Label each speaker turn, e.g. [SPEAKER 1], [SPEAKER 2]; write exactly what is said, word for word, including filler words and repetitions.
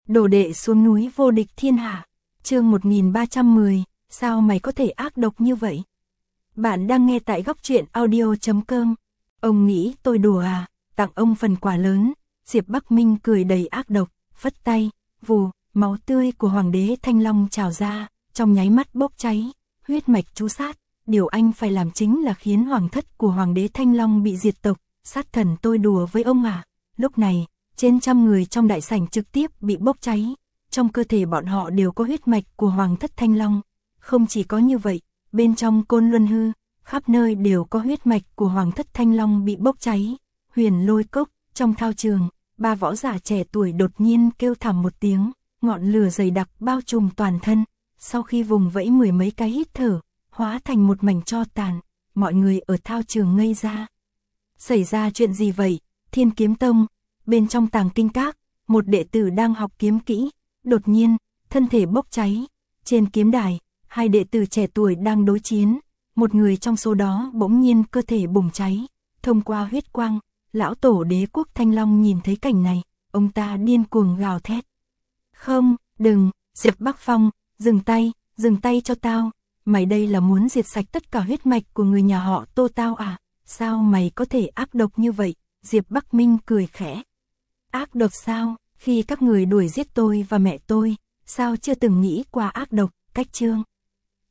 [SPEAKER 1] Đồ đệ xuống núi vô địch thiên hạ. Chương một nghìn ba trăm mười, sao mày có thể ác độc như vậy? Bạn đang nghe tại góc truyện audio chấm com. Ông nghĩ tôi đùa à, tặng ông phần quà lớn. Diệp Bắc Minh cười đầy ác độc, phất tay, vù, máu tươi của Hoàng đế Thanh Long trào ra, trong nháy mắt bốc cháy, huyết mạch chu sát. Điều anh phải làm chính là khiến hoàng thất của Hoàng đế Thanh Long bị diệt tộc. Sát thần, tôi đùa với ông à? Lúc này, trên trăm người trong đại sảnh trực tiếp bị bốc cháy. Trong cơ thể bọn họ đều có huyết mạch của Hoàng thất Thanh Long. Không chỉ có như vậy, bên trong Côn Luân Hư, khắp nơi đều có huyết mạch của Hoàng thất Thanh Long bị bốc cháy. Huyền Lôi Cốc, trong thao trường, ba võ giả trẻ tuổi đột nhiên kêu thảm một tiếng, ngọn lửa dày đặc bao trùm toàn thân. Sau khi vùng vẫy mười mấy cái hít thở, hóa thành một mảnh tro tàn, mọi người ở thao trường ngây ra. Xảy ra chuyện gì vậy? Thiên Kiếm Tông, bên trong Tàng Kinh Các, một đệ tử đang học kiếm kỹ, đột nhiên, thân thể bốc cháy. Trên kiếm đài, hai đệ tử trẻ tuổi đang đối chiến, một người trong số đó bỗng nhiên cơ thể bùng cháy. Thông qua huyết quang, lão tổ đế quốc Thanh Long nhìn thấy cảnh này, ông ta điên cuồng gào thét. Không, đừng, Diệp Bắc Phong, dừng tay, dừng tay cho tao. Mày đây là muốn diệt sạch tất cả huyết mạch của người nhà họ Tô tao à? Sao mày có thể ác độc như vậy? Diệp Bắc Minh cười khẽ. Ác độc sao? Khi các người đuổi giết tôi và mẹ tôi, sao chưa từng nghĩ qua ác độc? Cách chương